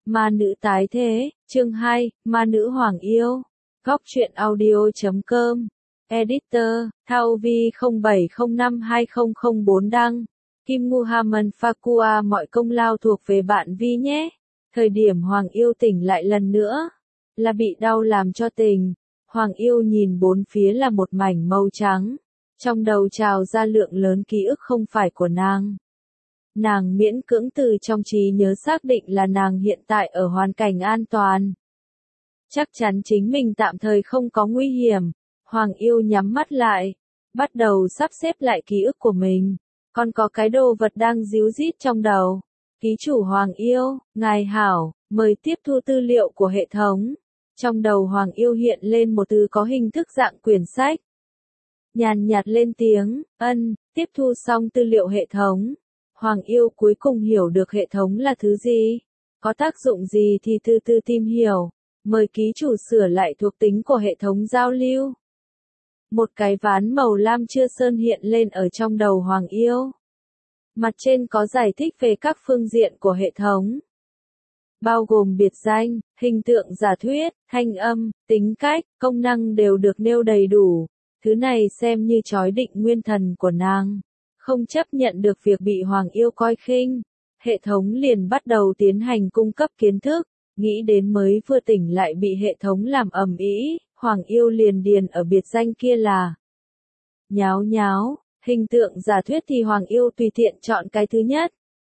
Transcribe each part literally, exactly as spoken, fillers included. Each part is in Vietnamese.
Ma nữ tái thế, chương hai, Ma nữ hoàng yêu. Góc truyện audio chấm com. Editor, Thao Vi không bảy không năm hai không không bốn đăng. Kim Muhammad Fakua, mọi công lao thuộc về bạn Vi nhé. Thời điểm Hoàng yêu tỉnh lại lần nữa, là bị đau làm cho tỉnh. Hoàng yêu nhìn bốn phía là một mảnh màu trắng. Trong đầu trào ra lượng lớn ký ức không phải của nàng. Nàng miễn cưỡng từ trong trí nhớ xác định là nàng hiện tại ở hoàn cảnh an toàn. Chắc chắn chính mình tạm thời không có nguy hiểm. Hoàng yêu nhắm mắt lại, bắt đầu sắp xếp lại ký ức của mình. Còn có cái đồ vật đang díu dít trong đầu. Ký chủ Hoàng yêu, ngài hảo, mời tiếp thu tư liệu của hệ thống. Trong đầu Hoàng yêu hiện lên một từ có hình thức dạng quyển sách. Nhàn nhạt lên tiếng, ân, tiếp thu xong tư liệu hệ thống. Hoàng yêu cuối cùng hiểu được hệ thống là thứ gì, có tác dụng gì thì từ từ tìm hiểu. Mời ký chủ sửa lại thuộc tính của hệ thống giao lưu. Một cái ván màu lam chưa sơn hiện lên ở trong đầu Hoàng yêu. Mặt trên có giải thích về các phương diện của hệ thống. Bao gồm biệt danh, hình tượng giả thuyết, thanh âm, tính cách, công năng đều được nêu đầy đủ. Thứ này xem như chói định nguyên thần của nàng. Không chấp nhận được việc bị Hoàng yêu coi khinh. Hệ thống liền bắt đầu tiến hành cung cấp kiến thức. Nghĩ đến mới vừa tỉnh lại bị hệ thống làm ầm ĩ, Hoàng yêu liền điền ở biệt danh kia là nháo nháo. Hình tượng giả thuyết thì Hoàng yêu tùy tiện chọn cái thứ nhất.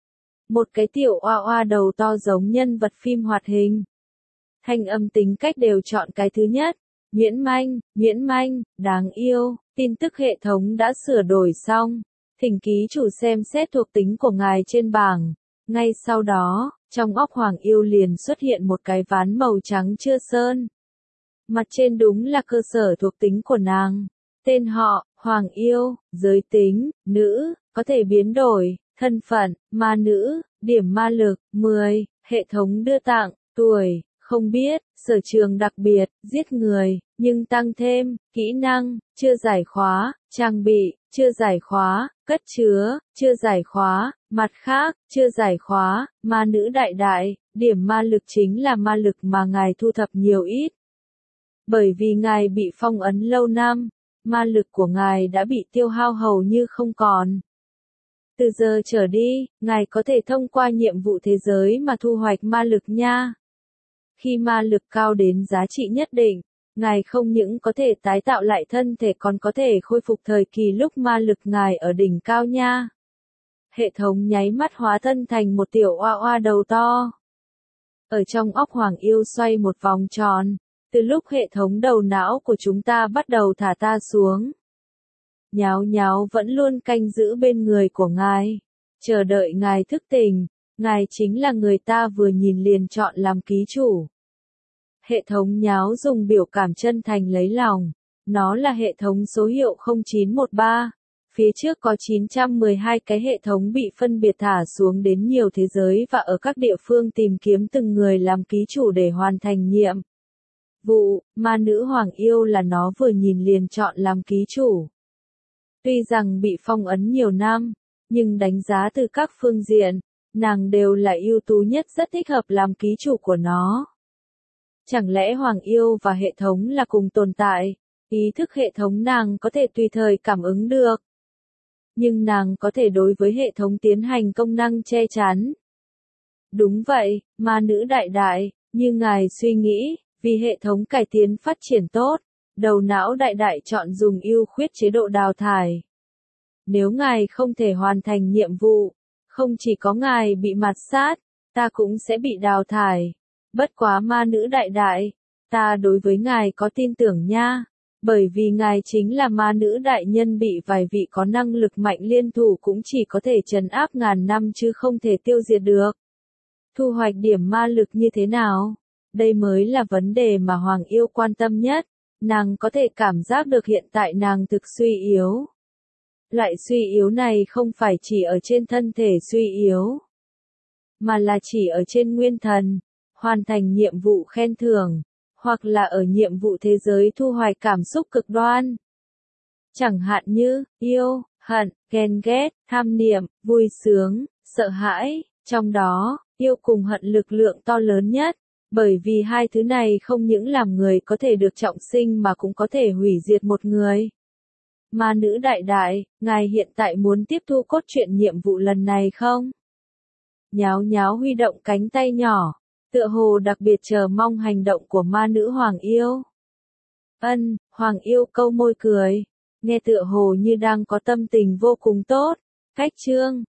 Một cái tiểu oa oa đầu to giống nhân vật phim hoạt hình. Thanh âm tính cách đều chọn cái thứ nhất. Nhuyễn manh, nhuyễn manh, đáng yêu. Tin tức hệ thống đã sửa đổi xong. Thỉnh ký chủ xem xét thuộc tính của ngài trên bảng. Ngay sau đó, trong óc Hoàng yêu liền xuất hiện một cái ván màu trắng chưa sơn. Mặt trên đúng là cơ sở thuộc tính của nàng. Tên họ, Hoàng yêu, giới tính, nữ, có thể biến đổi, thân phận, ma nữ, điểm ma lực, mười, hệ thống đưa tặng, tuổi, không biết, sở trường đặc biệt, giết người, nhưng tăng thêm, kỹ năng, chưa giải khóa, trang bị, chưa giải khóa, cất chứa, chưa giải khóa, mặt khác, chưa giải khóa, ma nữ đại đại, điểm ma lực chính là ma lực mà ngài thu thập nhiều ít. Bởi vì ngài bị phong ấn lâu năm, ma lực của ngài đã bị tiêu hao hầu như không còn. Từ giờ trở đi, ngài có thể thông qua nhiệm vụ thế giới mà thu hoạch ma lực nha. Khi ma lực cao đến giá trị nhất định, ngài không những có thể tái tạo lại thân thể còn có thể khôi phục thời kỳ lúc ma lực ngài ở đỉnh cao nha. Hệ thống nháy mắt hóa thân thành một tiểu oa oa đầu to. Ở trong óc Hoàng yêu xoay một vòng tròn, từ lúc hệ thống đầu não của chúng ta bắt đầu thả ta xuống. Nháo nháo vẫn luôn canh giữ bên người của ngài, chờ đợi ngài thức tỉnh, ngài chính là người ta vừa nhìn liền chọn làm ký chủ. Hệ thống nháo dùng biểu cảm chân thành lấy lòng, nó là hệ thống số hiệu không chín một ba, phía trước có chín trăm mười hai cái hệ thống bị phân biệt thả xuống đến nhiều thế giới và ở các địa phương tìm kiếm từng người làm ký chủ để hoàn thành nhiệm vụ. Ma nữ Hoàng yêu là nó vừa nhìn liền chọn làm ký chủ. Tuy rằng bị phong ấn nhiều năm, nhưng đánh giá từ các phương diện, nàng đều là ưu tú nhất, rất thích hợp làm ký chủ của nó. Chẳng lẽ Hoàng yêu và hệ thống là cùng tồn tại, ý thức hệ thống nàng có thể tùy thời cảm ứng được. Nhưng nàng có thể đối với hệ thống tiến hành công năng che chắn. Đúng vậy, ma nữ đại đại, như ngài suy nghĩ, vì hệ thống cải tiến phát triển tốt, đầu não đại đại chọn dùng ưu khuyết chế độ đào thải. Nếu ngài không thể hoàn thành nhiệm vụ, không chỉ có ngài bị mạt sát, ta cũng sẽ bị đào thải. Bất quá ma nữ đại đại, ta đối với ngài có tin tưởng nha, bởi vì ngài chính là ma nữ đại nhân bị vài vị có năng lực mạnh liên thủ cũng chỉ có thể trấn áp ngàn năm chứ không thể tiêu diệt được. Thu hoạch điểm ma lực như thế nào? Đây mới là vấn đề mà Hoàng yêu quan tâm nhất. Nàng có thể cảm giác được hiện tại nàng thực suy yếu. Loại suy yếu này không phải chỉ ở trên thân thể suy yếu, mà là chỉ ở trên nguyên thần, hoàn thành nhiệm vụ khen thưởng, hoặc là ở nhiệm vụ thế giới thu hoạch cảm xúc cực đoan. Chẳng hạn như, yêu, hận, ghen ghét, tham niệm, vui sướng, sợ hãi, trong đó, Yêu cùng hận lực lượng to lớn nhất, bởi vì hai thứ này không những làm người có thể được trọng sinh mà cũng có thể hủy diệt một người. Ma nữ đại đại, ngài hiện tại muốn tiếp thu cốt truyện nhiệm vụ lần này không? Nháo nháo huy động cánh tay nhỏ, tựa hồ đặc biệt chờ mong hành động của ma nữ Hoàng Yêu. Ân, Hoàng Yêu câu môi cười, nghe tựa hồ như đang có tâm tình vô cùng tốt. Cách chương